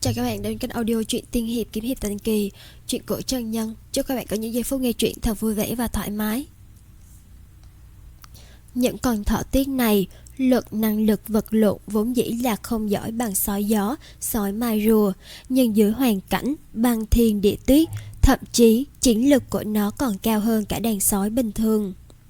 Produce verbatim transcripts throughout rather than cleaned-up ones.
Chào các bạn đến kênh audio truyện tiên hiệp kiếm hiệp thần kỳ, truyện cổ chân nhân. Chúc các bạn có những giây phút nghe truyện thật vui vẻ và thoải mái. Những con thỏ tiết này, lực năng lực vật lộn vốn dĩ là không giỏi bằng sói gió, sói mai rùa, nhưng dưới hoàn cảnh băng thiên địa tuyết, thậm chí chiến lực của nó còn cao hơn cả đàn sói bình thường.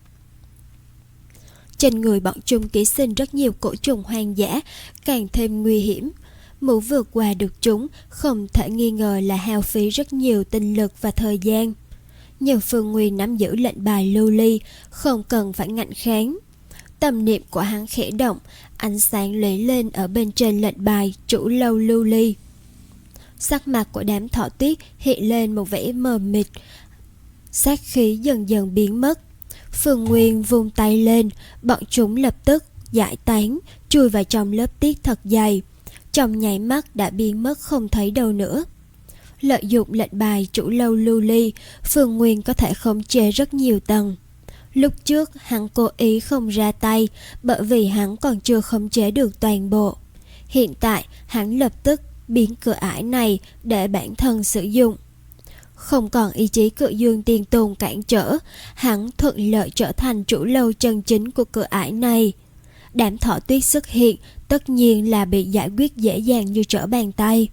Trên người bọn chúng ký sinh rất nhiều cổ trùng hoang dã, càng thêm nguy hiểm. Muốn vượt qua được chúng không thể nghi ngờ là hao phí rất nhiều tinh lực và thời gian. Nhưng Phương Nguyên nắm giữ lệnh bài lưu ly, không cần phải ngạnh kháng. Tâm niệm của hắn khẽ động, ánh sáng lóe lên ở bên trên lệnh bài chủ lâu lưu ly. Sắc mặt của đám thỏ tuyết hiện lên một vẻ mờ mịt, sát khí dần dần biến mất. Phương Nguyên vung tay lên, bọn chúng lập tức giải tán, chui vào trong lớp tiết thật dày. Trong nháy mắt đã biến mất không thấy đâu nữa. Lợi dụng lệnh bài chủ lâu lưu ly, Phương Nguyên có thể khống chế rất nhiều tầng. Lúc trước hắn cố ý không ra tay, bởi vì hắn còn chưa khống chế được toàn bộ. Hiện tại hắn lập tức biến cửa ải này để bản thân sử dụng. Không còn ý chí Cự Dương Tiên Tôn cản trở, hắn thuận lợi trở thành chủ lâu chân chính của cửa ải này. Đám thỏ tuyết xuất hiện tất nhiên là bị giải quyết dễ dàng như trở bàn tay.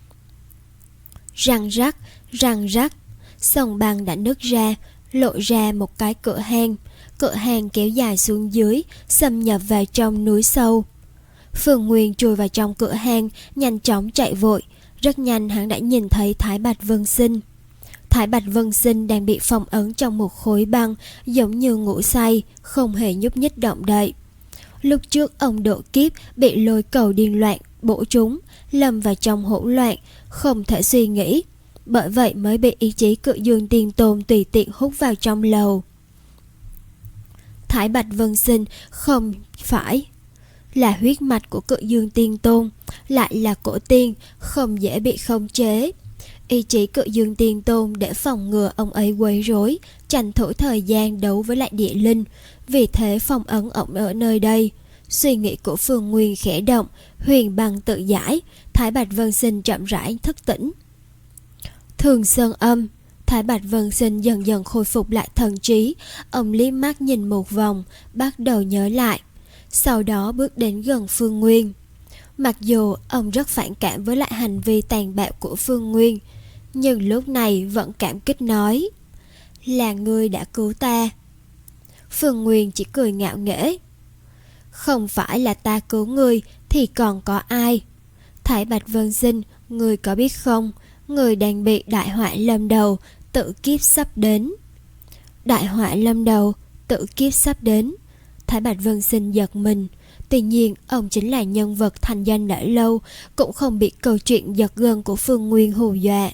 Răng rắc, răng rắc, sông băng đã nứt ra, lộ ra một cái cửa hang. Cửa hang kéo dài xuống dưới, xâm nhập vào trong núi sâu. Phương Nguyên chui vào trong cửa hang, nhanh chóng chạy vội. Rất nhanh hắn đã nhìn thấy Thái Bạch Vân Sinh. Thái Bạch Vân Sinh đang bị phong ấn trong một khối băng, giống như ngủ say, không hề nhúc nhích động đậy. Lúc trước ông độ kiếp bị lôi cầu điên loạn bổ trúng, lâm vào trong hỗn loạn, không thể suy nghĩ, bởi vậy mới bị ý chí Cự Dương Tiên Tôn tùy tiện hút vào trong lầu. Thái Bạch Vân Sinh không phải là huyết mạch của Cự Dương Tiên Tôn, lại là cổ tiên, không dễ bị khống chế. Ý chí Cự Dương Tiên Tôn để phòng ngừa ông ấy quấy rối, tranh thủ thời gian đấu với lại địa linh, vì thế phong ấn ổng ở nơi đây. Suy nghĩ của Phương Nguyên khẽ động, huyền băng tự giải, Thái Bạch Vân Sinh chậm rãi thức tỉnh. Thường Sơn Âm, Thái Bạch Vân Sinh dần dần khôi phục lại thần trí. Ông liếc mắt nhìn một vòng, bắt đầu nhớ lại, sau đó bước đến gần Phương Nguyên. Mặc dù ông rất phản cảm với lại hành vi tàn bạo của Phương Nguyên, nhưng lúc này vẫn cảm kích nói: "Là ngươi đã cứu ta." Phương Nguyên chỉ cười ngạo nghễ: "Không phải là ta cứu ngươi thì còn có ai? Thái Bạch Vân Sinh, ngươi có biết không, ngươi đang bị đại họa lâm đầu, tự kiếp sắp đến." Đại họa lâm đầu, tự kiếp sắp đến. Thái Bạch Vân Sinh giật mình. Tuy nhiên ông chính là nhân vật thành danh đã lâu, cũng không bị câu chuyện giật gân của Phương Nguyên hù dọa.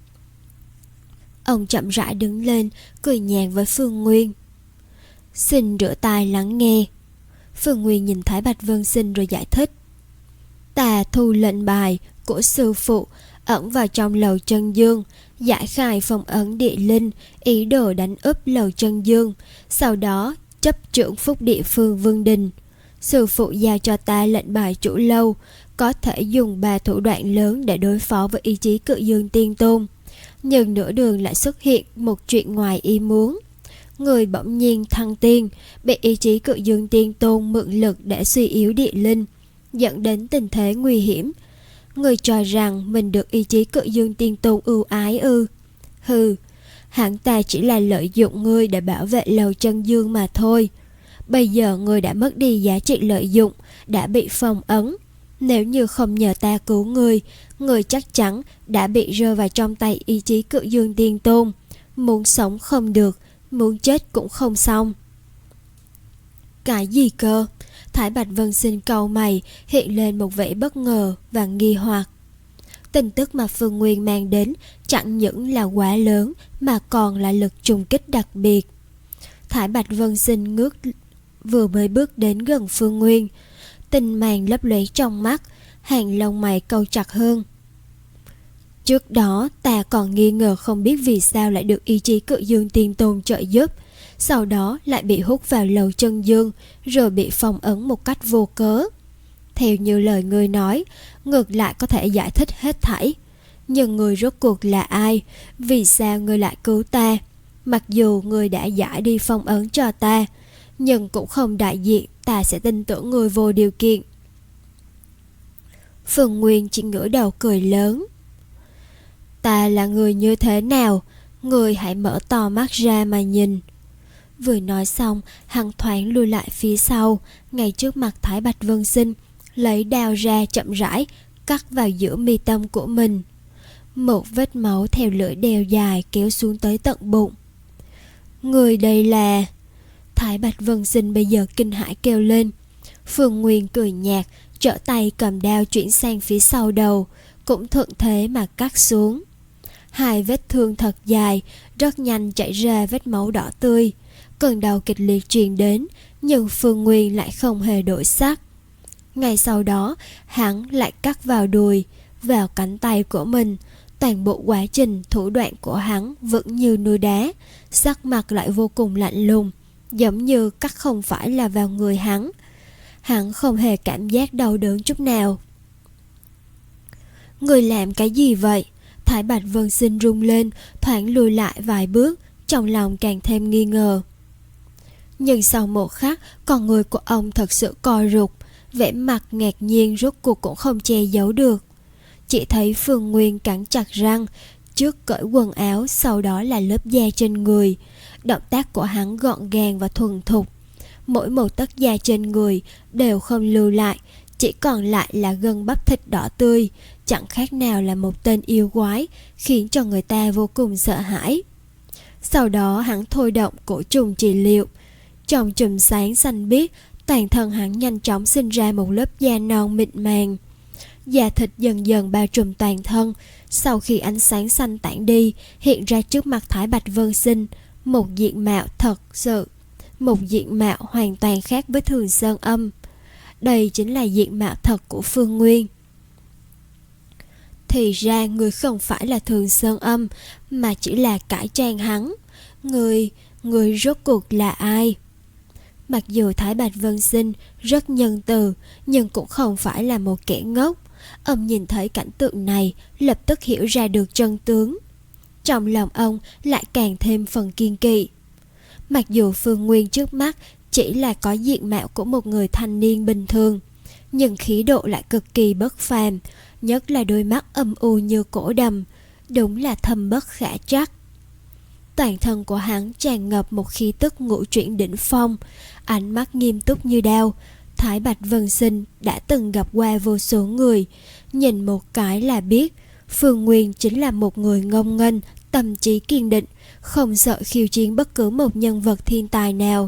Ông chậm rãi đứng lên, cười nhạt với Phương Nguyên: "Xin rửa tai lắng nghe." Phương Nguyên nhìn Thái Bạch Vân Sinh rồi giải thích: "Ta thu lệnh bài của sư phụ, ẩn vào trong lầu chân dương, giải khai phong ấn địa linh, ý đồ đánh úp lầu chân dương, sau đó chấp trưởng phúc địa phương Vương Đình. Sư phụ giao cho ta lệnh bài chủ lâu, có thể dùng ba thủ đoạn lớn để đối phó với ý chí Cự Dương Tiên Tôn. Nhưng nửa đường lại xuất hiện một chuyện ngoài ý muốn. Người bỗng nhiên thăng tiên, bị ý chí Cự Dương Tiên Tôn mượn lực để suy yếu địa linh, dẫn đến tình thế nguy hiểm. Người cho rằng mình được ý chí Cự Dương Tiên Tôn ưu ái ư? Hừ, hắn ta chỉ là lợi dụng ngươi để bảo vệ lầu chân dương mà thôi. Bây giờ ngươi đã mất đi giá trị lợi dụng, đã bị phong ấn. Nếu như không nhờ ta cứu ngươi, ngươi chắc chắn đã bị rơi vào trong tay ý chí Cự Dương Tiên Tôn. Muốn sống không được, muốn chết cũng không xong." "Cái gì cơ?" Thái Bạch Vân Sinh cau mày, hiện lên một vẻ bất ngờ và nghi hoặc. Tin tức mà Phương Nguyên mang đến chẳng những là quá lớn mà còn là lực trùng kích đặc biệt. Thái Bạch Vân Sinh ngước vừa mới bước đến gần Phương Nguyên, tinh màng lấp lóe trong mắt, hàng lông mày cau chặt hơn. "Trước đó ta còn nghi ngờ không biết vì sao lại được ý chí Cự Dương Tiên Tôn trợ giúp, sau đó lại bị hút vào lầu chân dương, rồi bị phong ấn một cách vô cớ. Theo như lời ngươi nói, ngược lại có thể giải thích hết thảy. Nhưng ngươi rốt cuộc là ai? Vì sao ngươi lại cứu ta? Mặc dù ngươi đã giải đi phong ấn cho ta, nhưng cũng không đại diện ta sẽ tin tưởng ngươi vô điều kiện. Phương Nguyên chỉ ngửa đầu cười lớn. Ta là người như thế nào? Ngươi hãy mở to mắt ra mà nhìn. Vừa nói xong, hắn thoáng lùi lại phía sau, ngay trước mặt Thái Bạch Vân Sinh, lấy đao ra chậm rãi cắt vào giữa mi tâm của mình. Một vết máu theo lưỡi đèo dài kéo xuống tới tận bụng. Người đây là... Thái Bạch Vân Sinh bây giờ kinh hãi kêu lên. Phương Nguyên cười nhạt, trở tay cầm đao chuyển sang phía sau đầu, cũng thuận thế mà cắt xuống. Hai vết thương thật dài, rất nhanh chảy ra vết máu đỏ tươi. Cơn đau kịch liệt truyền đến, nhưng Phương Nguyên lại không hề đổi sắc. Ngay sau đó, hắn lại cắt vào đùi, vào cánh tay của mình. Toàn bộ quá trình thủ đoạn của hắn vững như núi đá, sắc mặt lại vô cùng lạnh lùng, giống như cắt không phải là vào người hắn. Hắn không hề cảm giác đau đớn chút nào. Người làm cái gì vậy? Thái Bạch Vân Sinh rung lên, thoáng lùi lại vài bước, trong lòng càng thêm nghi ngờ. Nhưng sau một khắc, con người của ông thật sự co rụt, vẻ mặt ngạc nhiên rốt cuộc cũng không che giấu được. Chỉ thấy Phương Nguyên cắn chặt răng, trước cởi quần áo, sau đó là lớp da trên người. Động tác của hắn gọn gàng và thuần thục. Mỗi một tấc da trên người đều không lưu lại, chỉ còn lại là gân bắp thịt đỏ tươi, chẳng khác nào là một tên yêu quái, khiến cho người ta vô cùng sợ hãi. Sau đó hắn thôi động cổ trùng trị liệu. Trong chùm sáng xanh biếc, toàn thân hắn nhanh chóng sinh ra một lớp da non mịn màng. Da thịt dần dần bao trùm toàn thân. Sau khi ánh sáng xanh tản đi, hiện ra trước mặt Thái Bạch Vân Sinh một diện mạo thật sự, một diện mạo hoàn toàn khác với Thường Sơn Âm. Đây chính là diện mạo thật của Phương Nguyên. Thì ra người không phải là Thường Sơn Âm, mà chỉ là cải trang hắn. Người, người rốt cuộc là ai? Mặc dù Thái Bạch Vân Sinh rất nhân từ, nhưng cũng không phải là một kẻ ngốc. Ông nhìn thấy cảnh tượng này, lập tức hiểu ra được chân tướng. Trong lòng ông lại càng thêm phần kiên kỵ. Mặc dù Phương Nguyên trước mắt chỉ là có diện mạo của một người thanh niên bình thường, nhưng khí độ lại cực kỳ bất phàm, nhất là đôi mắt âm u như cổ đầm, đúng là thâm bất khả trắc. Toàn thân của hắn tràn ngập một khí tức ngũ chuyển đỉnh phong, ánh mắt nghiêm túc như đao. Thái Bạch Vân Sinh đã từng gặp qua vô số người, nhìn một cái là biết Phương Nguyên chính là một người ngông nghênh, tâm trí kiên định, không sợ khiêu chiến bất cứ một nhân vật thiên tài nào.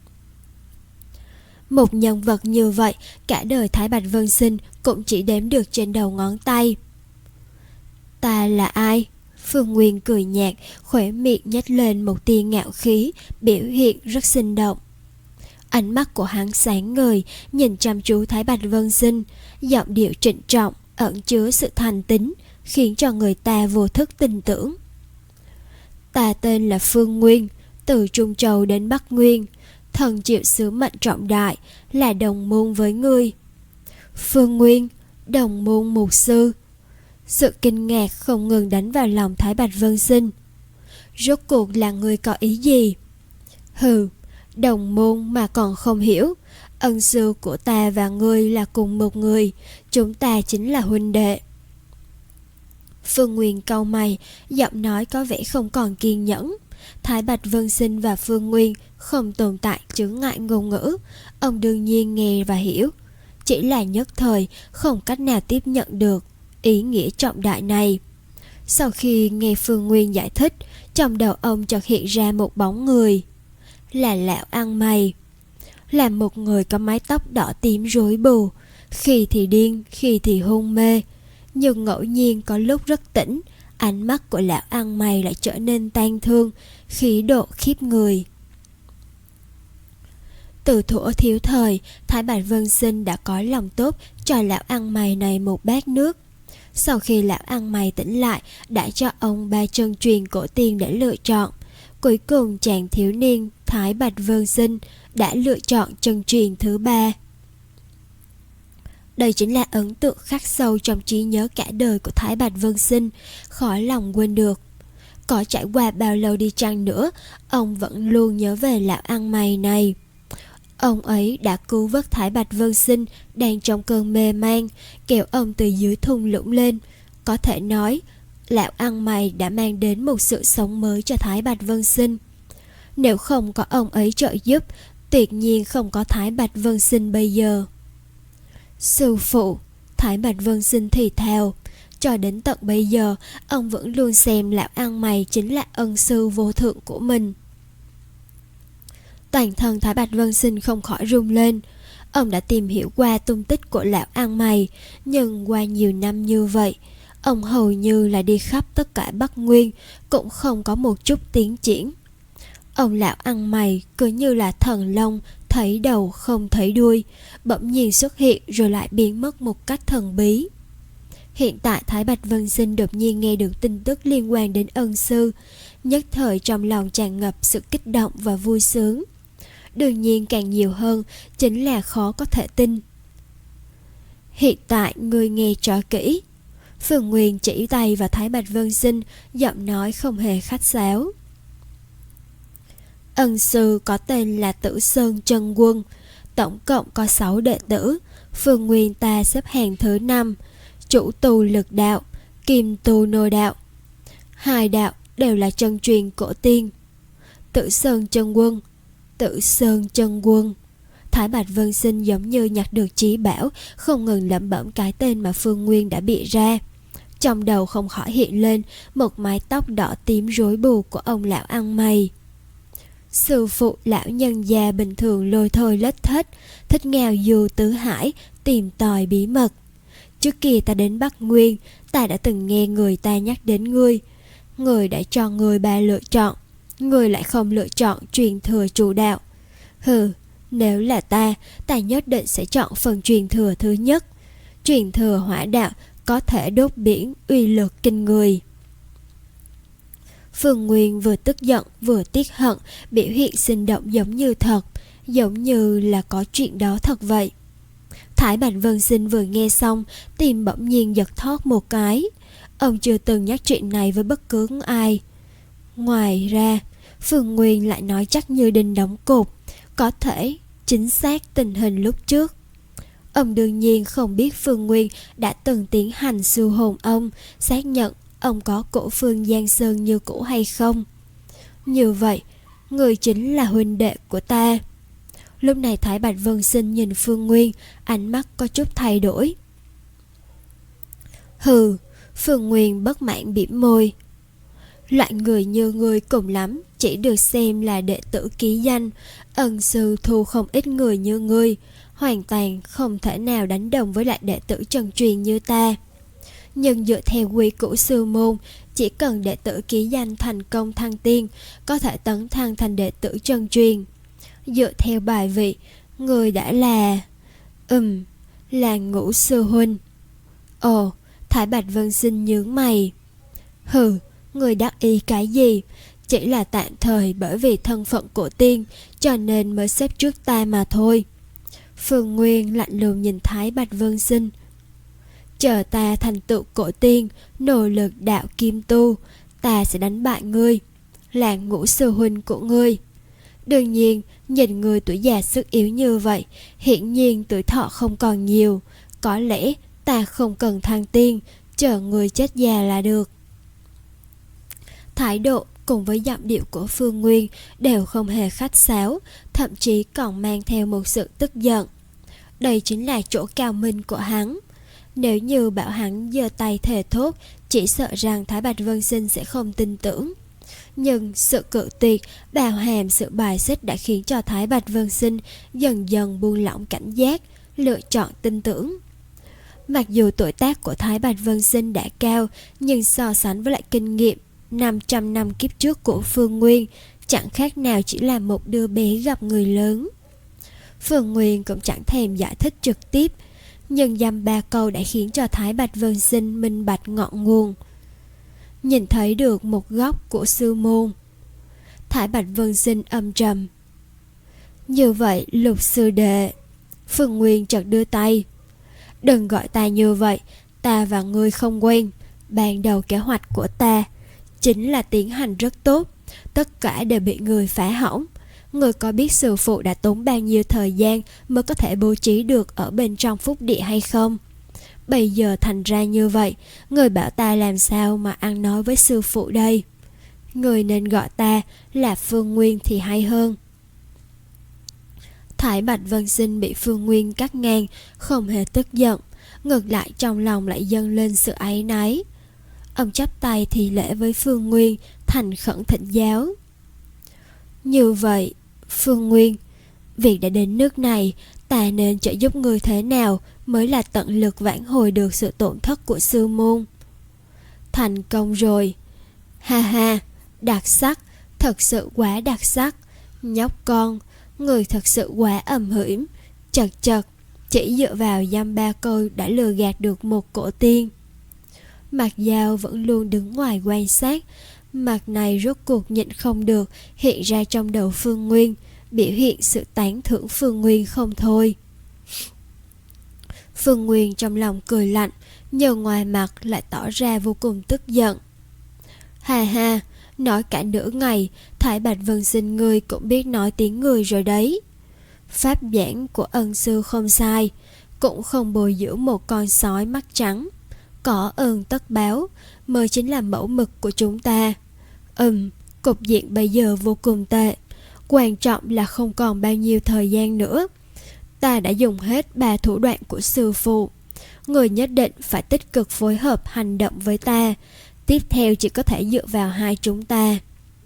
Một nhân vật như vậy, cả đời Thái Bạch Vân Sinh cũng chỉ đếm được trên đầu ngón tay. Ta là ai? Phương Nguyên cười nhạt, khóe miệng nhếch lên một tia ngạo khí, biểu hiện rất sinh động. Ánh mắt của hắn sáng ngời, nhìn chăm chú Thái Bạch Vân Sinh, giọng điệu trịnh trọng, ẩn chứa sự thành tín, khiến cho người ta vô thức tin tưởng. Ta tên là Phương Nguyên, từ Trung Châu đến Bắc Nguyên, thần chịu sứ mệnh trọng đại, là đồng môn với ngươi. Phương Nguyên, đồng môn mục sư. Sự kinh ngạc không ngừng đánh vào lòng Thái Bạch Vân Sinh. Rốt cuộc là ngươi có ý gì? Hừ, đồng môn mà còn không hiểu. Ân sư của ta và ngươi là cùng một người, chúng ta chính là huynh đệ. Phương Nguyên cau mày, giọng nói có vẻ không còn kiên nhẫn. Thái Bạch Vân Sinh và Phương Nguyên không tồn tại chướng ngại ngôn ngữ, ông đương nhiên nghe và hiểu, chỉ là nhất thời không cách nào tiếp nhận được ý nghĩa trọng đại này. Sau khi nghe Phương Nguyên giải thích, trong đầu ông chợt hiện ra một bóng người, là lão ăn mày, là một người có mái tóc đỏ tím rối bù, khi thì điên, khi thì hôn mê, nhưng ngẫu nhiên có lúc rất tỉnh. Ánh mắt của lão ăn mày lại trở nên tang thương, khí độ khiếp người. Từ thuở thiếu thời, Thái Bạch Vân Sinh đã có lòng tốt cho lão ăn mày này một bát nước. Sau khi lão ăn mày tỉnh lại, đã cho ông ba chân truyền cổ tiên để lựa chọn. Cuối cùng chàng thiếu niên Thái Bạch Vân Sinh đã lựa chọn chân truyền thứ ba. Đây chính là ấn tượng khắc sâu trong trí nhớ cả đời của Thái Bạch Vân Sinh, khó lòng quên được. Có trải qua bao lâu đi chăng nữa, ông vẫn luôn nhớ về lão ăn mày này. Ông ấy đã cứu vớt Thái Bạch Vân Sinh đang trong cơn mê man, kéo ông từ dưới thung lũng lên. Có thể nói, lão ăn mày đã mang đến một sự sống mới cho Thái Bạch Vân Sinh. Nếu không có ông ấy trợ giúp, tuyệt nhiên không có Thái Bạch Vân Sinh bây giờ. Sư phụ, Thái Bạch Vân Sinh thì thào. Cho đến tận bây giờ, ông vẫn luôn xem lão ăn mày chính là ân sư vô thượng của mình. Toàn thân Thái Bạch Vân Sinh không khỏi rung lên. Ông đã tìm hiểu qua tung tích của lão ăn mày, nhưng qua nhiều năm như vậy, ông hầu như là đi khắp tất cả Bắc Nguyên, cũng không có một chút tiến triển. Ông lão ăn mày cứ như là thần long, thấy đầu không thấy đuôi, bỗng nhiên xuất hiện rồi lại biến mất một cách thần bí. Hiện tại Thái Bạch Vân Sinh đột nhiên nghe được tin tức liên quan đến ân sư, nhất thời trong lòng tràn ngập sự kích động và vui sướng. Đương nhiên càng nhiều hơn chính là khó có thể tin. Hiện tại ngươi nghe cho kỹ. Phương Nguyên chỉ tay vào Thái Bạch Vân Sinh, giọng nói không hề khách sáo. Ân sư có tên là Tử Sơn Chân Quân, tổng cộng có sáu đệ tử. Phương Nguyên ta xếp hàng thứ năm, chủ tu lực đạo, kim tu nô đạo. Hai đạo đều là chân truyền cổ tiên. Tử Sơn Chân Quân, Tử Sơn Chân Quân. Thái Bạch Vân Sinh giống như nhặt được chí bảo, không ngừng lẩm bẩm cái tên mà Phương Nguyên đã bị ra. Trong đầu không khỏi hiện lên một mái tóc đỏ tím rối bù của ông lão ăn mày. Sư phụ lão nhân già bình thường lôi thôi lết thết, thích ngào du tứ hải, tìm tòi bí mật. Trước kia ta đến Bắc Nguyên, ta đã từng nghe người ta nhắc đến ngươi. Người đã cho người ba lựa chọn, người lại không lựa chọn truyền thừa chủ đạo. Hừ, nếu là ta, ta nhất định sẽ chọn phần truyền thừa thứ nhất. Truyền thừa hỏa đạo có thể đốt biển, uy lực kinh người. Phương Nguyên vừa tức giận vừa tiếc hận, biểu hiện sinh động giống như thật, giống như là có chuyện đó thật vậy. Thái Bạch Vân Sinh vừa nghe xong, tim bỗng nhiên giật thót một cái. Ông chưa từng nhắc chuyện này với bất cứ ai. Ngoài ra, Phương Nguyên lại nói chắc như đinh đóng cột, có thể chính xác tình hình lúc trước. Ông đương nhiên không biết Phương Nguyên đã từng tiến hành siêu hồn ông, xác nhận ông có cổ Phương Giang Sơn như cũ hay không. Như vậy, người chính là huynh đệ của ta. Lúc này Thái Bạch Vân Sinh nhìn Phương Nguyên, ánh mắt có chút thay đổi. Hừ, Phương Nguyên bất mãn bĩm môi. Loại người như ngươi cùng lắm chỉ được xem là đệ tử ký danh, ân sư thu không ít người như ngươi, hoàn toàn không thể nào đánh đồng với lại đệ tử chân truyền như ta. Nhưng dựa theo quy củ sư môn, chỉ cần đệ tử ký danh thành công thăng tiên, có thể tấn thăng thành đệ tử chân truyền. Dựa theo bài vị, người đã là... Ừm, là Ngũ sư huynh. Ồ, Thái Bạch Vân Sinh nhướng mày. Hừ, người đắc ý cái gì? Chỉ là tạm thời bởi vì thân phận của tiên, cho nên mới xếp trước ta mà thôi. Phương Nguyên lạnh lùng nhìn Thái Bạch Vân Sinh. Chờ ta thành tựu cổ tiên, nỗ lực đạo kim tu, ta sẽ đánh bại ngươi, là Ngũ sư huynh của ngươi. Đương nhiên, nhìn người tuổi già sức yếu như vậy, hiển nhiên tuổi thọ không còn nhiều. Có lẽ ta không cần thăng tiên, chờ người chết già là được. Thái độ cùng với giọng điệu của Phương Nguyên đều không hề khách sáo, thậm chí còn mang theo một sự tức giận. Đây chính là chỗ cao minh của hắn. Nếu như bảo hắn giơ tay thề thốt, chỉ sợ rằng Thái Bạch Vân Sinh sẽ không tin tưởng. Nhưng sự cự tuyệt bao hàm sự bài xích đã khiến cho Thái Bạch Vân Sinh dần dần buông lỏng cảnh giác, lựa chọn tin tưởng. Mặc dù tuổi tác của Thái Bạch Vân Sinh đã cao, nhưng so sánh với lại kinh nghiệm năm trăm năm kiếp trước của Phương Nguyên, chẳng khác nào chỉ là một đứa bé gặp người lớn. Phương Nguyên cũng chẳng thèm giải thích trực tiếp, nhưng dăm ba câu đã khiến cho Thái Bạch Vân Sinh minh bạch ngọn nguồn. Nhìn thấy được một góc của sư môn, Thái Bạch Vân Sinh âm trầm. Như vậy Lục sư đệ. Phương Nguyên chợt đưa tay. Đừng gọi ta như vậy, ta và ngươi không quen. Ban đầu kế hoạch của ta chính là tiến hành rất tốt, tất cả đều bị người phá hỏng. Người có biết sư phụ đã tốn bao nhiêu thời gian mới có thể bố trí được ở bên trong phúc địa hay không? Bây giờ thành ra như vậy, người bảo ta làm sao mà ăn nói với sư phụ đây? Người nên gọi ta là Phương Nguyên thì hay hơn. Thái Bạch Vân Sinh bị Phương Nguyên cắt ngang, không hề tức giận, ngược lại trong lòng lại dâng lên sự áy náy. Ông chắp tay thì lễ với Phương Nguyên, thành khẩn thỉnh giáo. Như vậy, Phương Nguyên, việc đã đến nước này, ta nên trợ giúp người thế nào mới là tận lực vãn hồi được sự tổn thất của sư môn? Thành công rồi. Ha ha, đặc sắc, thật sự quá đặc sắc. Nhóc con, người thật sự quá ầm hiểm. Chật chật, chỉ dựa vào dăm ba câu đã lừa gạt được một cổ tiên. Mạc Giao vẫn luôn đứng ngoài quan sát. Mặt này rốt cuộc nhịn không được hiện ra trong đầu Phương Nguyên, biểu hiện sự tán thưởng Phương Nguyên không thôi. Phương Nguyên trong lòng cười lạnh, nhưng ngoài mặt lại tỏ ra vô cùng tức giận. Ha ha, nói cả nửa ngày, Thái Bạch Vân Sinh ngươi cũng biết nói tiếng người rồi đấy. Pháp giảng của ân sư không sai, cũng không bồi dưỡng một con sói mắt trắng. Có ơn tất báo mới chính là mẫu mực của chúng ta. Ừm, cục diện bây giờ vô cùng tệ. Quan trọng là không còn bao nhiêu thời gian nữa. Ta đã dùng hết ba thủ đoạn của sư phụ. Người nhất định phải tích cực phối hợp hành động với ta. Tiếp theo chỉ có thể dựa vào hai chúng ta.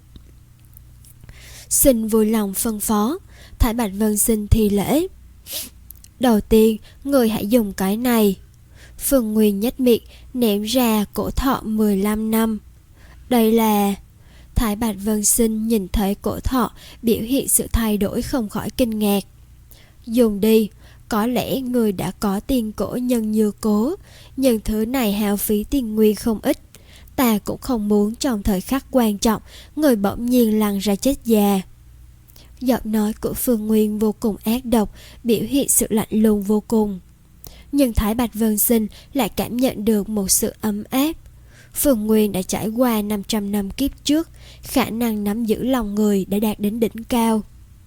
Xin vui lòng phân phó. Thái Bạch Vân Sinh thì lễ. Đầu tiên, người hãy dùng cái này. Phương Nguyên nhếch miệng ném ra cổ thọ mười lăm năm. Đây là... Thái Bạch Vân Sinh nhìn thấy cổ thọ biểu hiện sự thay đổi không khỏi kinh ngạc. Dùng đi, có lẽ người đã có tiền cổ nhân như cố, nhưng thứ này hao phí tiền nguyên không ít. Ta cũng không muốn trong thời khắc quan trọng người bỗng nhiên lăn ra chết già. Giọng nói của Phương Nguyên vô cùng ác độc, biểu hiện sự lạnh lùng vô cùng. Nhưng Thái Bạch Vân Sinh lại cảm nhận được một sự ấm áp. Phương Nguyên đã trải qua năm trăm năm kiếp trước, khả năng nắm giữ lòng người đã đạt đến đỉnh cao.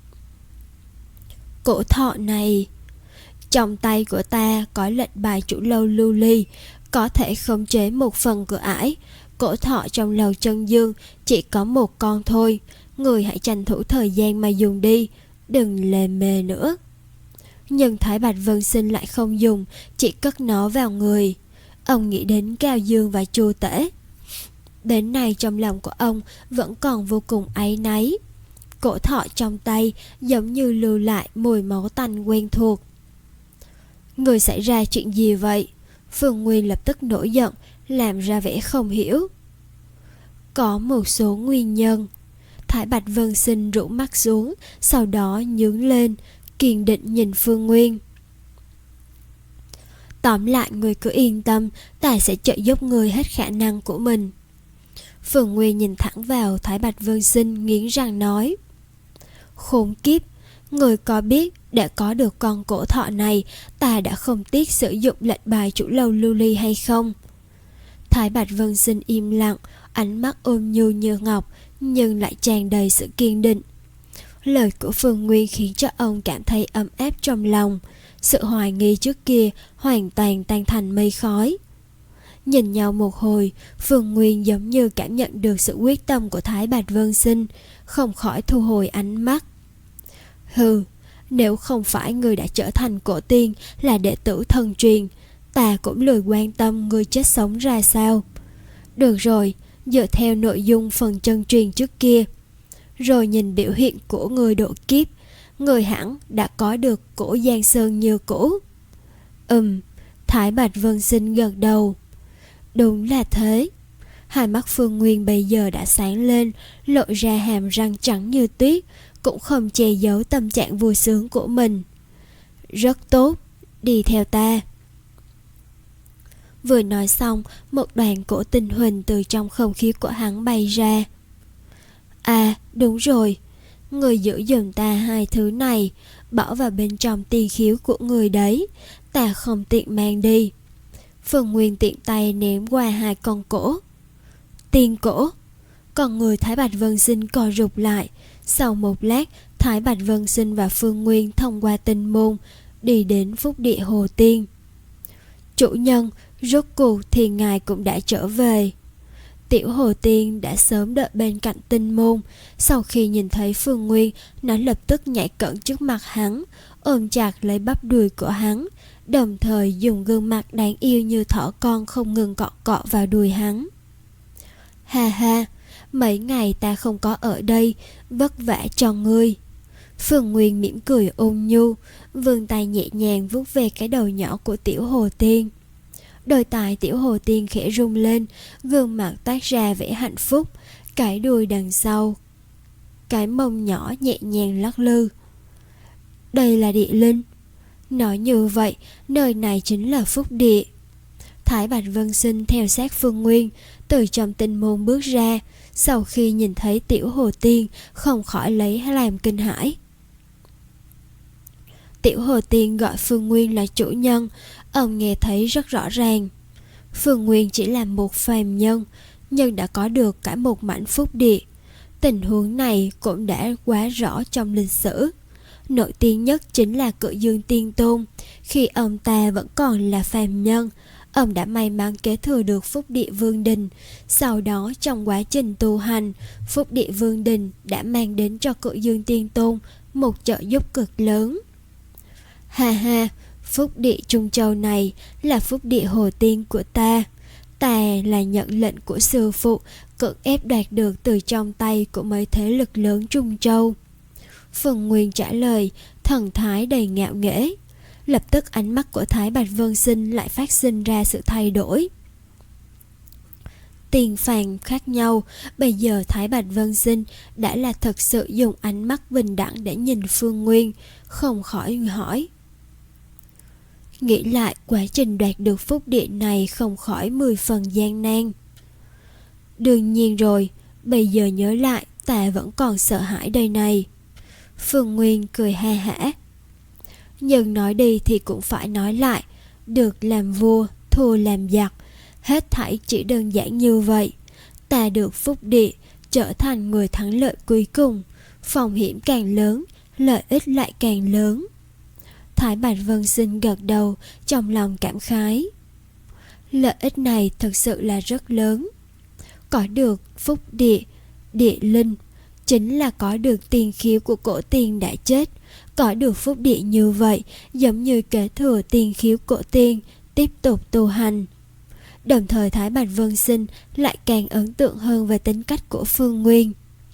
Cổ thọ này, trong tay của ta có lệnh bài chủ lâu lưu ly, có thể khống chế một phần cửa ải. Cổ thọ trong lầu chân dương chỉ có một con thôi, người hãy tranh thủ thời gian mà dùng đi, đừng lề mề nữa. Nhưng Thái Bạch Vân Sinh lại không dùng, chỉ cất nó vào người. Ông nghĩ đến Cao Dương và Chu Tể. Đến nay trong lòng của ông vẫn còn vô cùng áy náy. Cổ thọ trong tay giống như lưu lại mùi máu tanh quen thuộc. Người xảy ra chuyện gì vậy? Phương Nguyên lập tức nổi giận, làm ra vẻ không hiểu. Có một số nguyên nhân. Thái Bạch Vân Sinh rũ mắt xuống, sau đó nhướng lên, kiên định nhìn Phương Nguyên. Tóm lại người cứ yên tâm, ta sẽ trợ giúp người hết khả năng của mình. Phương Nguyên nhìn thẳng vào Thái Bạch Vân Sinh, nghiến răng nói. Khốn kiếp, người có biết để có được con cổ thọ này, ta đã không tiếc sử dụng lệnh bài chủ lâu lưu ly hay không? Thái Bạch Vân Sinh im lặng, ánh mắt ôm nhu như ngọc, nhưng lại tràn đầy sự kiên định. Lời của Phương Nguyên khiến cho ông cảm thấy ấm áp trong lòng. Sự hoài nghi trước kia hoàn toàn tan thành mây khói. Nhìn nhau một hồi, Phương Nguyên giống như cảm nhận được sự quyết tâm của Thái Bạch Vân Sinh, không khỏi thu hồi ánh mắt. Hừ, nếu không phải người đã trở thành cổ tiên, là đệ tử thần truyền, ta cũng lười quan tâm người chết sống ra sao. Được rồi, dựa theo nội dung phần chân truyền trước kia, rồi nhìn biểu hiện của người độ kiếp, người hẳn đã có được cổ Giang Sơn như cũ. Ừm, Thái Bạch Vân Sinh gật đầu. Đúng là thế. Hai mắt Phương Nguyên bây giờ đã sáng lên, lộ ra hàm răng trắng như tuyết, cũng không che giấu tâm trạng vui sướng của mình. Rất tốt, đi theo ta. Vừa nói xong, một đoàn cổ tinh huỳnh từ trong không khí của hắn bay ra. À, đúng rồi. Người giữ giùm ta hai thứ này, bỏ vào bên trong tiên khiếu của người đấy, ta không tiện mang đi. Phương Nguyên tiện tay ném qua hai con cổ. Tiên cổ. Còn người Thái Bạch Vân Sinh co rụt lại. Sau một lát, Thái Bạch Vân Sinh và Phương Nguyên thông qua tinh môn, đi đến phúc địa Hồ Tiên. Chủ nhân, rốt cuộc thì ngài cũng đã trở về. Tiểu Hồ Tiên đã sớm đợi bên cạnh tinh môn. Sau khi nhìn thấy Phương Nguyên, nó lập tức nhảy cẩn trước mặt hắn, ôm chặt lấy bắp đùi của hắn, đồng thời dùng gương mặt đáng yêu như thỏ con không ngừng cọ cọ vào đùi hắn. Ha ha, mấy ngày ta không có ở đây, vất vả cho ngươi. Phương Nguyên mỉm cười ôn nhu, vươn tay nhẹ nhàng vuốt về cái đầu nhỏ của Tiểu Hồ Tiên. Đôi tai Tiểu Hồ Tiên khẽ rung lên, gương mặt toát ra vẻ hạnh phúc, cái đuôi đằng sau, cái mông nhỏ nhẹ nhàng lắc lư. Đây là địa linh. Nói như vậy, nơi này chính là phúc địa. Thái Bạch Vân Sinh theo sát Phương Nguyên, từ trong tinh môn bước ra. Sau khi nhìn thấy Tiểu Hồ Tiên, không khỏi lấy làm kinh hãi. Tiểu Hồ Tiên gọi Phương Nguyên là chủ nhân, ông nghe thấy rất rõ ràng. Phương Nguyên chỉ là một phàm nhân, nhưng đã có được cả một mảnh phúc địa. Tình huống này cũng đã quá rõ trong lịch sử. Nổi tiếng nhất chính là Cự Dương Tiên Tôn. Khi ông ta vẫn còn là phàm nhân, ông đã may mắn kế thừa được phúc địa Vương Đình. Sau đó trong quá trình tu hành, phúc địa Vương Đình đã mang đến cho Cự Dương Tiên Tôn một trợ giúp cực lớn. Ha ha, phúc địa Trung Châu này là phúc địa Hồ Tiên của ta. Ta là nhận lệnh của sư phụ, cưỡng ép đoạt được từ trong tay của mấy thế lực lớn Trung Châu. Phương Nguyên trả lời, thần thái đầy ngạo nghễ. Lập tức ánh mắt của Thái Bạch Vân Sinh lại phát sinh ra sự thay đổi. Tiền phàn khác nhau, bây giờ Thái Bạch Vân Sinh đã là thật sự dùng ánh mắt bình đẳng để nhìn Phương Nguyên, không khỏi hỏi. Nghĩ lại quá trình đoạt được phúc địa này không khỏi mười phần gian nan. Đương nhiên rồi, bây giờ nhớ lại ta vẫn còn sợ hãi đây này. Phương Nguyên cười ha hả. Nhưng nói đi thì cũng phải nói lại, được làm vua, thua làm giặc, hết thảy chỉ đơn giản như vậy. Ta được phúc địa, trở thành người thắng lợi cuối cùng, phòng hiểm càng lớn, lợi ích lại càng lớn. Thái Bạch Vân Sinh gật đầu, trong lòng cảm khái. Lợi ích này thật sự là rất lớn. Có được phúc địa, địa linh, chính là có được tiền khiếu của cổ tiên đã chết. Có được phúc địa như vậy, giống như kế thừa tiền khiếu cổ tiên, tiếp tục tu hành. Đồng thời Thái Bạch Vân Sinh lại càng ấn tượng hơn về tính cách của Phương Nguyên.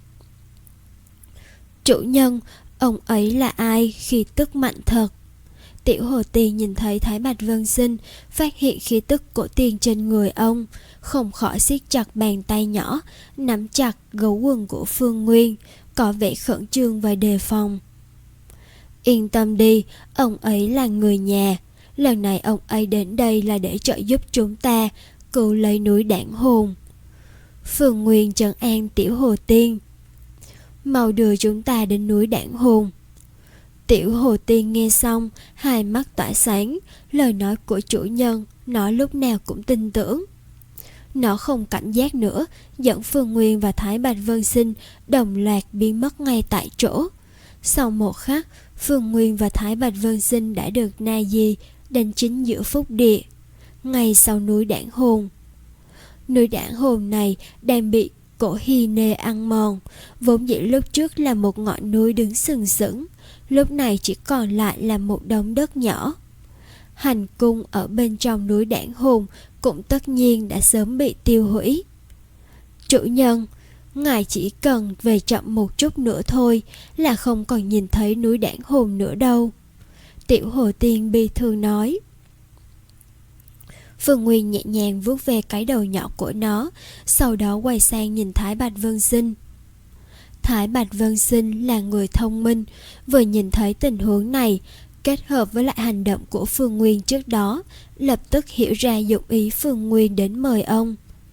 Chủ nhân, ông ấy là ai khi tức mạnh thật? Tiểu Hồ Tiên nhìn thấy Thái Bạch Vân Sinh, phát hiện khí tức cổ tiên trên người ông, không khỏi siết chặt bàn tay nhỏ, nắm chặt gấu quần của Phương Nguyên, có vẻ khẩn trương và đề phòng. Yên tâm đi, ông ấy là người nhà. Lần này ông ấy đến đây là để trợ giúp chúng ta cứu lấy núi Đảng Hồn. Phương Nguyên trấn an Tiểu Hồ Tiên. Mau đưa chúng ta đến núi Đảng Hồn. Tiểu Hồ Tiên nghe xong, hai mắt tỏa sáng. Lời nói của chủ nhân nó lúc nào cũng tin tưởng. Nó không cảnh giác nữa, dẫn Phương Nguyên và Thái Bạch Vân Sinh đồng loạt biến mất ngay tại chỗ. Sau một khắc, Phương Nguyên và Thái Bạch Vân Sinh đã được na di đến chính giữa phúc địa, ngay sau núi Đảng Hồn. Núi Đảng Hồn này đang bị cổ Hy Nê ăn mòn, vốn dĩ lúc trước là một ngọn núi đứng sừng sững, lúc này chỉ còn lại là một đống đất nhỏ. Hành cung ở bên trong núi Đảng Hồn cũng tất nhiên đã sớm bị tiêu hủy. Chủ nhân, ngài chỉ cần về chậm một chút nữa thôi là không còn nhìn thấy núi Đảng Hồn nữa đâu. Tiểu Hồ Tiên bi thương nói. Phương Nguyên nhẹ nhàng vuốt về cái đầu nhỏ của nó, sau đó quay sang nhìn Thái Bạch Vân Sinh. Thái Bạch Vân Sinh là người thông minh, vừa nhìn thấy tình huống này, kết hợp với lại hành động của Phương Nguyên trước đó, lập tức hiểu ra dụng ý Phương Nguyên đến mời ông.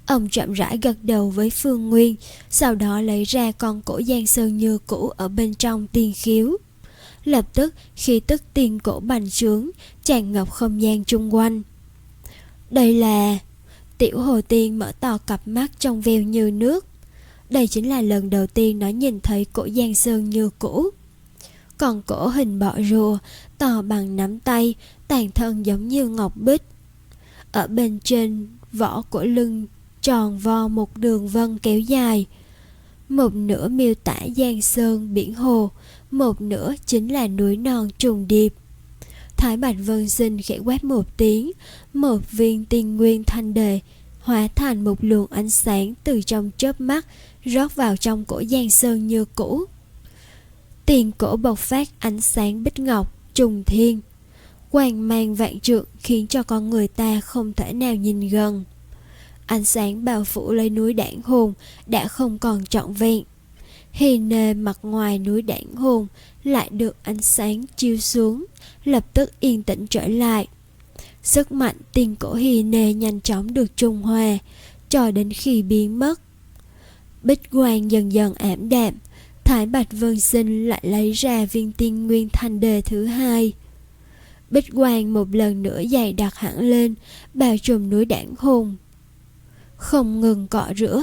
Ông chậm rãi gật đầu với Phương Nguyên, sau đó lấy ra con cổ Giang Sơn như cũ ở bên trong tiên khiếu. Lập tức khí tức tiên cổ bành trướng, tràn ngập không gian chung quanh. Đây là... Tiểu Hồ Tiên mở to cặp mắt trong veo như nước. Đây chính là lần đầu tiên nó nhìn thấy cổ Giang Sơn như cũ. Còn cổ hình bọ rùa, to bằng nắm tay, toàn thân giống như ngọc bích. Ở bên trên vỏ của lưng tròn vo một đường vân kéo dài. Một nửa miêu tả Giang Sơn biển hồ, một nửa chính là núi non trùng điệp. Thái Bạch Vân Sinh khẽ quát một tiếng, một viên tiên nguyên thanh đề hóa thành một luồng ánh sáng từ trong chớp mắt rót vào trong cổ Giang Sơn như cũ. Tiền cổ bộc phát ánh sáng bích ngọc trùng thiên, quang mang vạn trượng khiến cho con người ta không thể nào nhìn gần. Ánh sáng bao phủ lấy núi Đản Hồn đã không còn trọn vẹn. Hì nề mặt ngoài núi Đản Hồn lại được ánh sáng chiếu xuống, lập tức yên tĩnh trở lại. Sức mạnh tiền cổ hì nề nhanh chóng được trung hòa, cho đến khi biến mất. Bích quang dần dần ảm đạm. Thái Bạch Vân Sinh lại lấy ra viên tiên nguyên thanh đề thứ hai. Bích quang một lần nữa dày đặc hẳn lên, bao trùm núi Đản Hồn, không ngừng cọ rửa.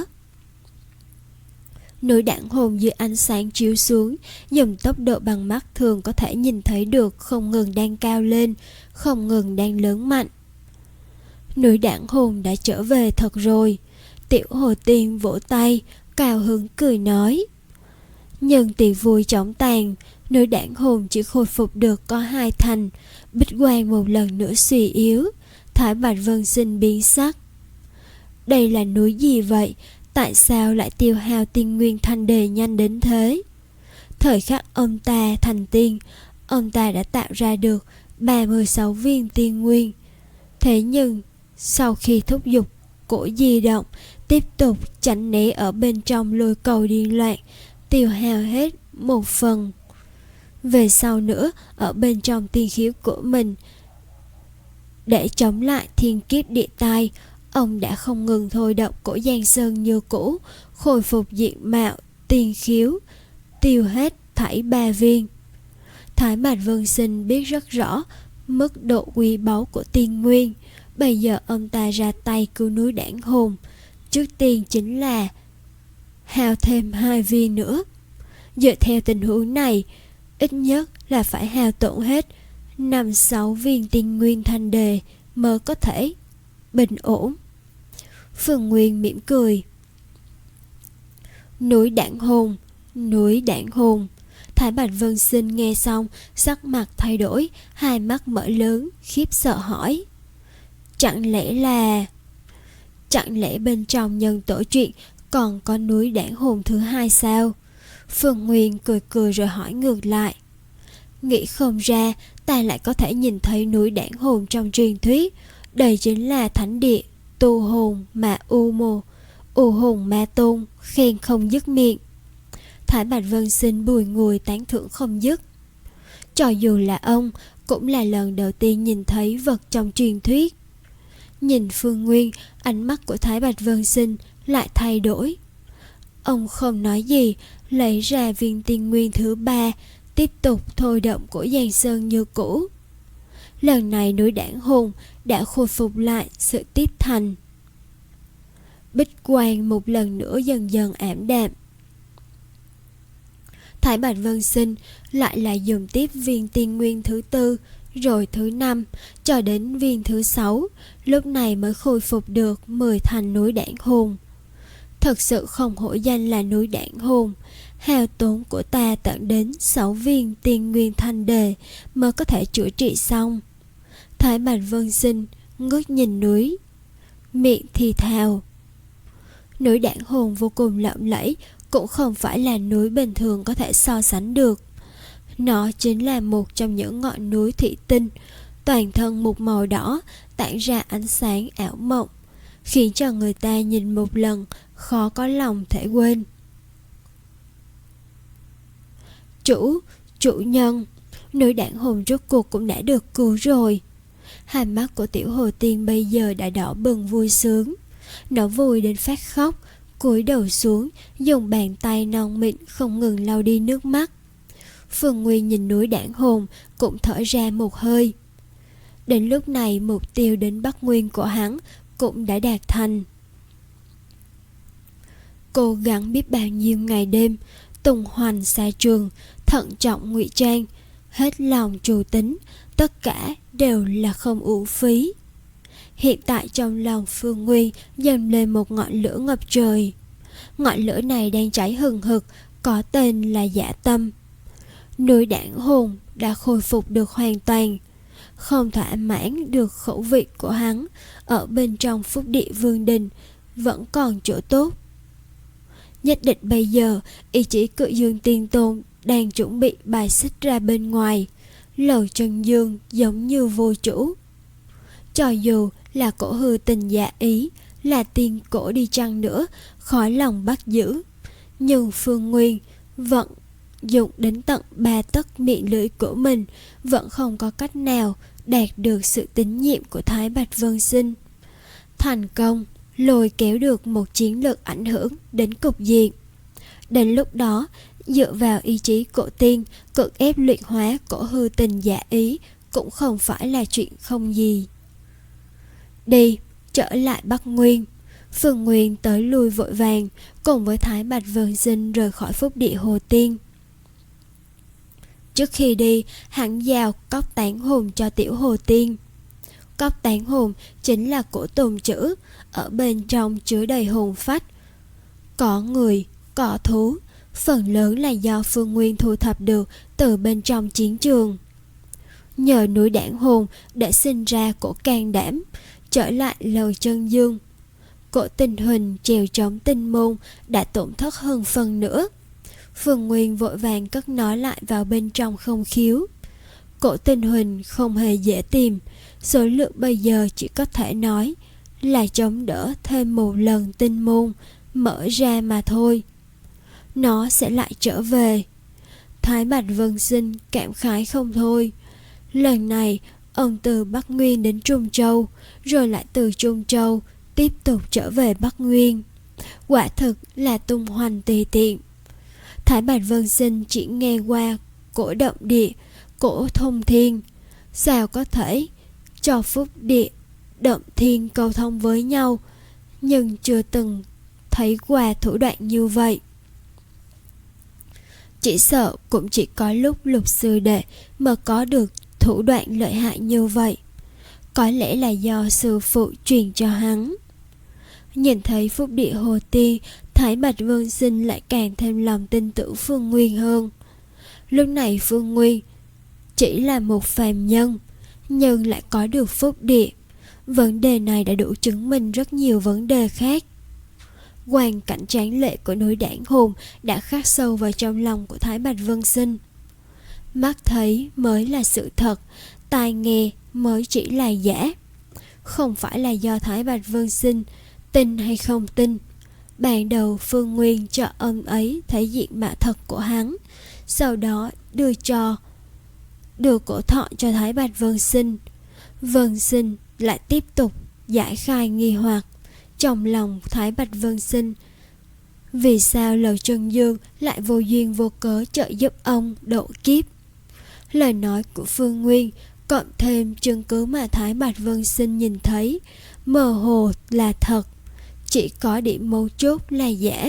Núi Đản Hồn dưới ánh sáng chiếu xuống, dùng tốc độ bằng mắt thường có thể nhìn thấy được, không ngừng đang cao lên, không ngừng đang lớn mạnh. Núi Đản Hồn đã trở về thật rồi. Tiểu Hồ Tiên vỗ tay, cao hứng cười nói. Nhưng tiệc vui chóng tàn, núi Đản Hồn chỉ khôi phục được có hai thành. Bích quang một lần nữa suy yếu. Thái Bạch Vân Sinh biến sắc. Đây là núi gì vậy? Tại sao lại tiêu hao tiên nguyên thanh đề nhanh đến thế? Thời khắc ông ta thành tiên, ông ta đã tạo ra được ba mươi sáu viên tiên nguyên. Thế nhưng sau khi thúc giục cổ di động, tiếp tục tránh né ở bên trong lôi cầu điên loạn, tiêu hao hết một phần. Về sau nữa, ở bên trong tiên khiếu của mình, để chống lại thiên kiếp địa tai, ông đã không ngừng thôi động cổ Giang Sơn như cũ, khôi phục diện mạo tiên khiếu, tiêu hết thảy ba viên. Thái Bạch Vân Sinh biết rất rõ mức độ quý báu của tiên nguyên. Bây giờ ông ta ra tay cứu núi Đản Hồn, trước tiên chính là hao thêm hai viên nữa. Dựa theo tình huống này, ít nhất là phải hao tổn hết năm sáu viên tiên nguyên thanh đề mới có thể bình ổn. Phương Nguyên mỉm cười. Núi Đản Hồn, núi Đản Hồn. Thái Bạch Vân Sinh nghe xong, sắc mặt thay đổi, hai mắt mở lớn, khiếp sợ hỏi. Chẳng lẽ là... Chẳng lẽ bên trong nhân tổ truyện còn có núi Đản Hồn thứ hai sao? Phương Nguyên cười cười rồi hỏi ngược lại. Nghĩ không ra ta lại có thể nhìn thấy núi Đản Hồn trong truyền thuyết. Đây chính là thánh địa tu hồn mà U Mô U Hồn Ma Tôn khen không dứt miệng. Thái Bạch Vân Sinh bùi ngùi tán thưởng không dứt. Cho dù là ông, cũng là lần đầu tiên nhìn thấy vật trong truyền thuyết. Nhìn Phương Nguyên, ánh mắt của Thái Bạch Vân Sinh lại thay đổi. Ông không nói gì, lấy ra viên tiên nguyên thứ ba, tiếp tục thôi động của Giang Sơn như cũ. Lần này núi Đản Hồn đã khôi phục lại sự tiếp thành. Bích quang một lần nữa dần dần ảm đạm. Thái Bạch Vân Sinh lại là dùng tiếp viên tiên nguyên thứ tư, rồi thứ năm, cho đến viên thứ sáu, lúc này mới khôi phục được mười thành núi Đản Hồn. Thật sự không hổ danh là núi Đản Hồn. Hao tốn của ta tận đến sáu viên tiên nguyên thanh đề mới có thể chữa trị xong. Thái Bạch Vân Sinh ngước nhìn núi, miệng thì thào. Núi Đản Hồn vô cùng lộng lẫy, cũng không phải là núi bình thường có thể so sánh được. Nó chính là một trong những ngọn núi thủy tinh, toàn thân một màu đỏ, tản ra ánh sáng ảo mộng, khiến cho người ta nhìn một lần khó có lòng thể quên. Chủ, chủ nhân, núi Đản Hồn rốt cuộc cũng đã được cứu rồi. Hai mắt của Tiểu Hồ Tiên bây giờ đã đỏ bừng vui sướng. Nó vui đến phát khóc, cúi đầu xuống, dùng bàn tay non mịn không ngừng lau đi nước mắt. Phương Nguyên nhìn núi Đảng Hồn, cũng thở ra một hơi. Đến lúc này mục tiêu đến Bắc Nguyên của hắn cũng đã đạt thành. Cố gắng biết bao nhiêu ngày đêm, tung hoành xa trường, thận trọng ngụy trang, hết lòng trù tính, tất cả đều là không uổng phí. Hiện tại trong lòng Phương Nguyên dâng lên một ngọn lửa ngập trời. Ngọn lửa này đang cháy hừng hực, có tên là Dã Tâm. Núi Đảng Hồn đã khôi phục được hoàn toàn, không thỏa mãn được khẩu vị của hắn. Ở bên trong Phúc Địa Vương Đình vẫn còn chỗ tốt. Nhất định bây giờ ý chí Cự Dương Tiên Tôn đang chuẩn bị bài xích ra bên ngoài. Lầu Trần Dương giống như vô chủ. Cho dù là cổ hư tình giả ý, là tiên cổ đi chăng nữa, khỏi lòng bắt giữ, nhưng Phương Nguyên vẫn dụng đến tận ba tấc miệng lưỡi của mình, vẫn không có cách nào đạt được sự tín nhiệm của Thái Bạch Vân Sinh. Thành công lôi kéo được một chiến lược ảnh hưởng đến cục diện. Đến lúc đó, dựa vào ý chí cổ tiên cực ép luyện hóa cổ hư tình giả ý cũng không phải là chuyện không gì. Đi, trở lại Bắc Nguyên. Phương Nguyên tới lui vội vàng, cùng với Thái Bạch Vân Sinh rời khỏi Phúc Địa Hồ Tiên. Trước khi đi, hắn giao cốc tán hồn cho Tiểu Hồ Tiên. Cốc tán hồn chính là cổ tồn chữ, ở bên trong chứa đầy hồn phách. Có người, có thú, phần lớn là do Phương Nguyên thu thập được từ bên trong chiến trường. Nhờ núi Đảng Hồn đã sinh ra cổ can đảm, trở lại Lầu Chân Dương. Cổ Tình Huỳnh trèo chống tinh môn đã tổn thất hơn phần nữa. Phương Nguyên vội vàng cất nó lại vào bên trong không khiếu. Cổ Tình Huỳnh không hề dễ tìm, số lượng bây giờ chỉ có thể nói là chống đỡ thêm một lần tinh môn mở ra mà thôi. Nó sẽ lại trở về. Thái Bạch Vân Sinh cảm khái không thôi. Lần này ông từ Bắc Nguyên đến Trung Châu, rồi lại từ Trung Châu tiếp tục trở về Bắc Nguyên. Quả thực là tung hoành tùy tiện. Thái Bạch Vân Sinh chỉ nghe qua cổ động địa, cổ thông thiên, sao có thể cho Phúc Địa, động thiên cầu thông với nhau, nhưng chưa từng thấy qua thủ đoạn như vậy. Chỉ sợ cũng chỉ có lúc Lục Sư Đệ mà có được thủ đoạn lợi hại như vậy. Có lẽ là do sư phụ truyền cho hắn. Nhìn thấy Phúc Địa Hồ Tiên, Thái Bạch Vân Sinh lại càng thêm lòng tin tưởng Phương Nguyên hơn. Lúc này Phương Nguyên chỉ là một phàm nhân, nhưng lại có được Phúc Địa. Vấn đề này đã đủ chứng minh rất nhiều vấn đề khác. Hoàn cảnh tráng lệ của núi Đảng Hồn đã khắc sâu vào trong lòng của Thái Bạch Vân Sinh. Mắt thấy mới là sự thật, tai nghe mới chỉ là giả. Không phải là do Thái Bạch Vân Sinh tin hay không tin. Ban đầu Phương Nguyên cho ông ấy thấy diện mạo thật của hắn, sau đó đưa cho đưa cổ thọ cho Thái Bạch Vân Sinh. Vân Sinh lại tiếp tục giải khai nghi hoặc trong lòng Thái Bạch Vân Sinh. Vì sao Lầu Trần Dương lại vô duyên vô cớ trợ giúp ông độ kiếp? Lời nói của Phương Nguyên cộng thêm chứng cứ mà Thái Bạch Vân Sinh nhìn thấy mơ hồ là thật, chỉ có điểm mấu chốt là giả.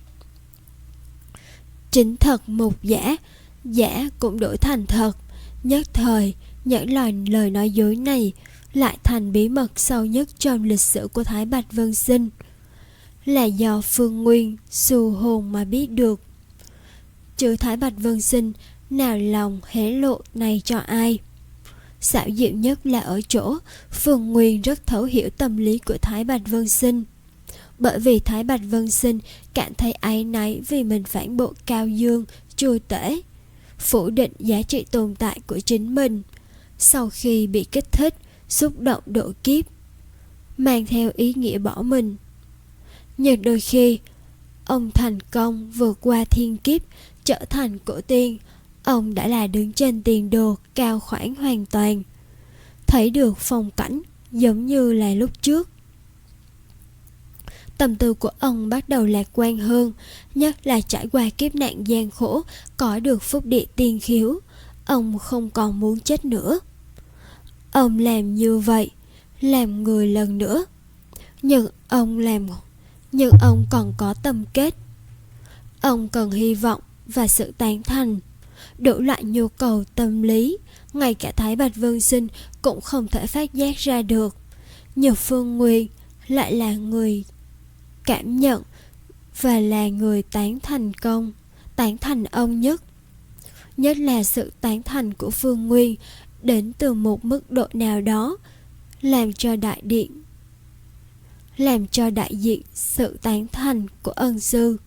Chính thật một giả, giả cũng đổi thành thật. Nhất thời những lời lời nói dối này lại thành bí mật sâu nhất trong lịch sử của Thái Bạch Vân Sinh, là do Phương Nguyên xù hồn mà biết được. Chứ Thái Bạch Vân Sinh nào lòng hé lộ này cho ai. Xảo diệu nhất là ở chỗ Phương Nguyên rất thấu hiểu tâm lý của Thái Bạch Vân Sinh. Bởi vì Thái Bạch Vân Sinh cảm thấy áy náy vì mình phản bội Cao Dương, Chu Tể, phủ định giá trị tồn tại của chính mình. Sau khi bị kích thích, xúc động độ kiếp, mang theo ý nghĩa bỏ mình. Nhưng đôi khi ông thành công vượt qua thiên kiếp, trở thành cổ tiên, ông đã là đứng trên tiền đồ cao khoảng hoàn toàn, thấy được phong cảnh giống như là lúc trước. Tâm tư của ông bắt đầu lạc quan hơn, nhất là trải qua kiếp nạn gian khổ, có được phúc địa tiên khiếu, ông không còn muốn chết nữa. Ông làm như vậy, làm người lần nữa. Nhưng ông làm Nhưng ông còn có tâm kết. Ông cần hy vọng và sự tán thành, đủ loại nhu cầu tâm lý, ngay cả Thái Bạch Vân Sinh cũng không thể phát giác ra được. Nhưng Phương Nguyên lại là người cảm nhận và là người tán thành công, tán thành ông nhất. Nhất là sự tán thành của Phương Nguyên đến từ một mức độ nào đó, làm cho đại điện làm cho đại diện sự tán thành của ân sư.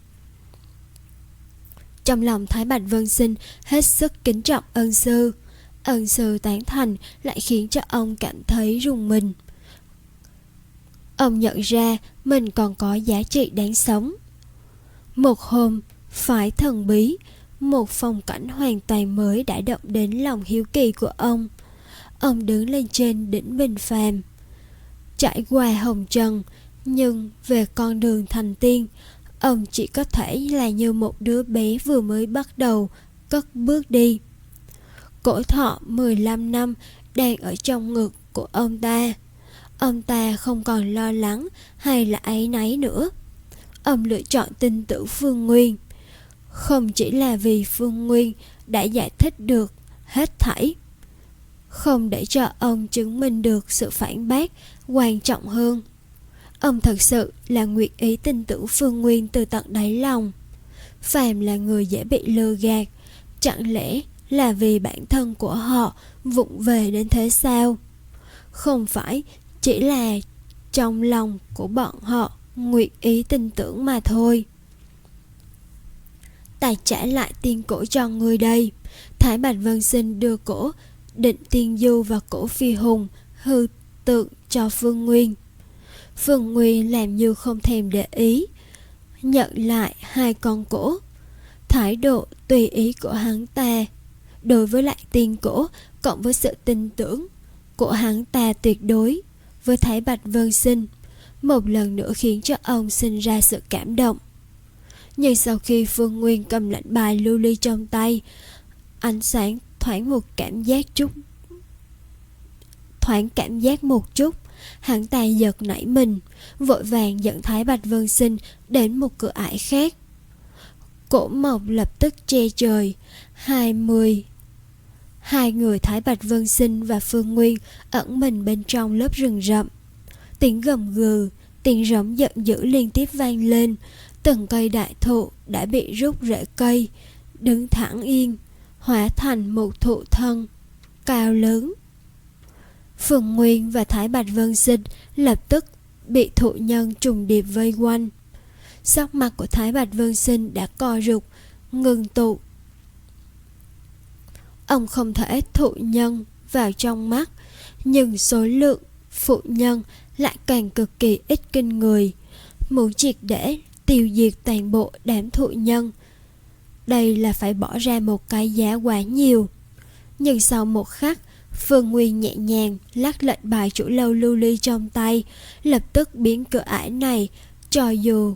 Trong lòng Thái Bạch Vân Sinh hết sức kính trọng ân sư. Ân sư tán thành lại khiến cho ông cảm thấy rùng mình. Ông nhận ra mình còn có giá trị đáng sống. Một hôm, phái thần bí, một phong cảnh hoàn toàn mới đã động đến lòng hiếu kỳ của ông. Ông đứng lên trên đỉnh bình phàm, trải qua hồng trần, nhưng về con đường thành tiên, ông chỉ có thể là như một đứa bé vừa mới bắt đầu cất bước đi. Cổ thọ mười lăm năm đang ở trong ngực của ông ta. Ông ta không còn lo lắng hay là áy náy nữa. Ông lựa chọn tin tưởng Phương Nguyên, không chỉ là vì Phương Nguyên đã giải thích được hết thảy, không để cho ông chứng minh được sự phản bác. Quan trọng hơn, ông thật sự là nguyện ý tin tưởng Phương Nguyên từ tận đáy lòng. Phàm là người dễ bị lừa gạt, chẳng lẽ là vì bản thân của họ vụng về đến thế sao? Không phải chỉ là trong lòng của bọn họ nguyện ý tin tưởng mà thôi. Ta trả lại tiên cổ cho người đây. Thái Bạch Vân Sinh đưa cổ Định Tiên Du và cổ Phi Hùng hư tượng cho Phương Nguyên. Phương Nguyên làm như không thèm để ý, nhận lại hai con cổ. Thái độ tùy ý của hắn ta đối với lại tiên cổ, cộng với sự tin tưởng của hắn ta tuyệt đối với Thái Bạch Vân Sinh, một lần nữa khiến cho ông sinh ra sự cảm động. Nhưng sau khi Phương Nguyên cầm lệnh bài lưu ly trong tay, ánh sáng thoáng một cảm giác chút thoáng cảm giác một chút, hắn ta giật nảy mình, vội vàng dẫn Thái Bạch Vân Sinh đến một cửa ải khác. Cổ mộc lập tức che trời. Hai mươi Hai người Thái Bạch Vân Sinh và Phương Nguyên ẩn mình bên trong lớp rừng rậm. Tiếng gầm gừ, tiếng rống giận dữ liên tiếp vang lên. Từng cây đại thụ đã bị rút rễ cây, đứng thẳng yên, hóa thành một thụ thân cao lớn. Phương Nguyên và Thái Bạch Vân Sinh lập tức bị thụ nhân trùng điệp vây quanh. Sắc mặt của Thái Bạch Vân Sinh đã co rụt, ngưng tụ. Ông không thể thụ nhân vào trong mắt, nhưng số lượng phụ nhân lại càng cực kỳ ít kinh người. Muốn triệt để tiêu diệt toàn bộ đám thụ nhân, đây là phải bỏ ra một cái giá quá nhiều. Nhưng sau một khắc, Phương Nguyên nhẹ nhàng lắc lệnh bài chủ lâu lưu ly trong tay, lập tức biến cửa ải này cho dù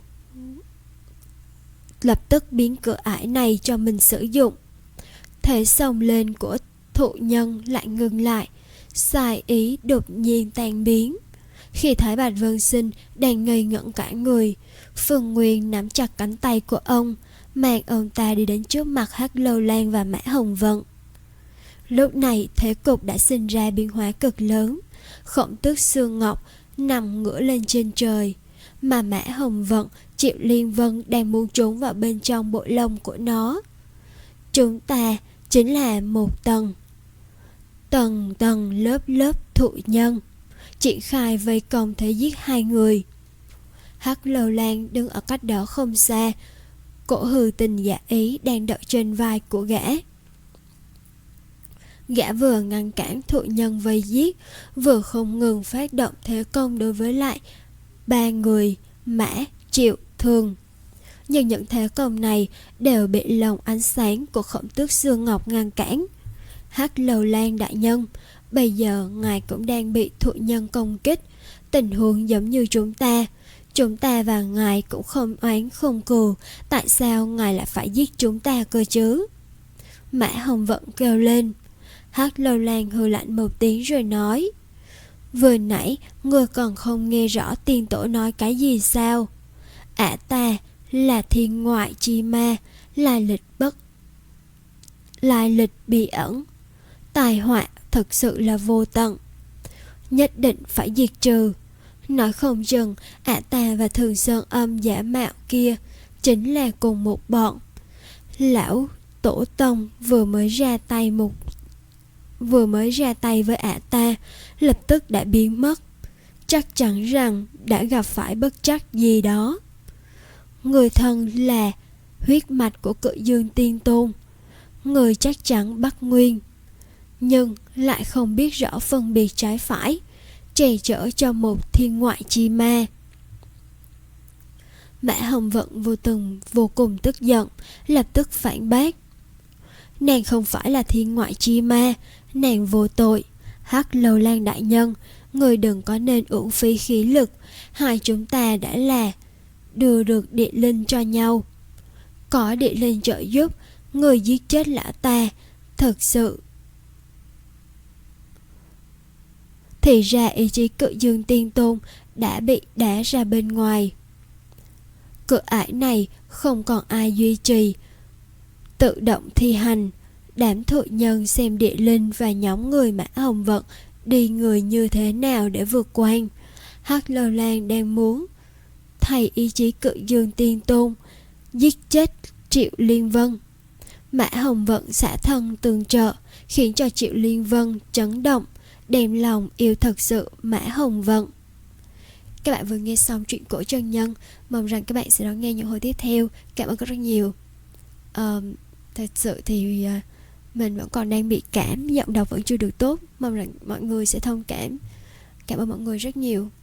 lập tức biến cửa ải này cho mình sử dụng. Thế xông lên của thụ nhân lại ngừng lại, sai ý đột nhiên tan biến. Khi Thái Bạch Vân Sinh đang ngây ngẩn cả người, Phương Nguyên nắm chặt cánh tay của ông, mang ông ta đi đến trước mặt Hắc Lâu Lan và Mã Hồng Vận. Lúc này thế cục đã sinh ra biến hóa cực lớn. Khổng Tước Xương Ngọc nằm ngửa lên trên trời, mà Mã Hồng Vận, Triệu Liên Vân đang muốn trốn vào bên trong bộ lông của nó. Chúng ta chính là một tầng tầng tầng lớp lớp thụ nhân, triển khai vây công thế giết hai người. Hắc Lâu Lan đứng ở cách đó không xa, cổ hư tình giả ý đang đợi trên vai của gã. Gã vừa ngăn cản thụ nhân vây giết, vừa không ngừng phát động thế công đối với lại ba người Mã, Triệu, Thường. Nhưng những thế công này đều bị lồng ánh sáng của Khổng Tước Xương Ngọc ngăn cản. Hắc Lâu Lan đại nhân, bây giờ ngài cũng đang bị thụ nhân công kích. Tình huống giống như chúng ta, Chúng ta và ngài cũng không oán không cừu, tại sao ngài lại phải giết chúng ta cơ chứ? Mã Hồng Vận kêu lên. Hắc Lâu Lan hừ lạnh một tiếng rồi nói: vừa nãy ngươi còn không nghe rõ tiên tổ nói cái gì sao? Ả ta là thiên ngoại chi ma, lai lịch bất lai lịch bí ẩn, tai họa thật sự là vô tận, nhất định phải diệt trừ. Nói không chừng ả ta và Thường Sơn Âm giả mạo kia chính là cùng một bọn. Lão tổ tông vừa mới ra tay một vừa mới ra tay với ả ta, lập tức đã biến mất, chắc chắn rằng đã gặp phải bất trắc gì đó. Người thân là huyết mạch của Cự Dương Tiên Tôn, người chắc chắn Bắc Nguyên, nhưng lại không biết rõ phân biệt trái phải, che chở cho một thiên ngoại chi ma. Mã Hồng Vận vô từng vô cùng tức giận, lập tức phản bác: nàng không phải là thiên ngoại chi ma, nàng vô tội. Hắc Lâu Lan đại nhân, người đừng có nên uổng phí khí lực, hai chúng ta đã là đưa được địa linh cho nhau. Có địa linh trợ giúp, người giết chết lão ta, thật sự thì ra ý chí Cự Dương Tiên Tôn đã bị đá ra bên ngoài. Cửa ải này không còn ai duy trì, tự động thi hành. Đám thụ nhân xem địa linh và nhóm người Mã Hồng Vận đi người như thế nào để vượt quan. Hắc Lâu Lan đang muốn thay ý chí Cự Dương Tiên Tôn giết chết Triệu Liên Vân. Mã Hồng Vận xả thân tương trợ, khiến cho Triệu Liên Vân chấn động, đem lòng yêu thật sự Mã Hồng Vận. Các bạn vừa nghe xong truyện cổ chân nhân, mong rằng các bạn sẽ đón nghe những hồi tiếp theo. Cảm ơn các rất nhiều. uh, Thật sự thì uh, mình vẫn còn đang bị cảm, giọng đọc vẫn chưa được tốt, mong rằng mọi người sẽ thông cảm. Cảm ơn mọi người rất nhiều.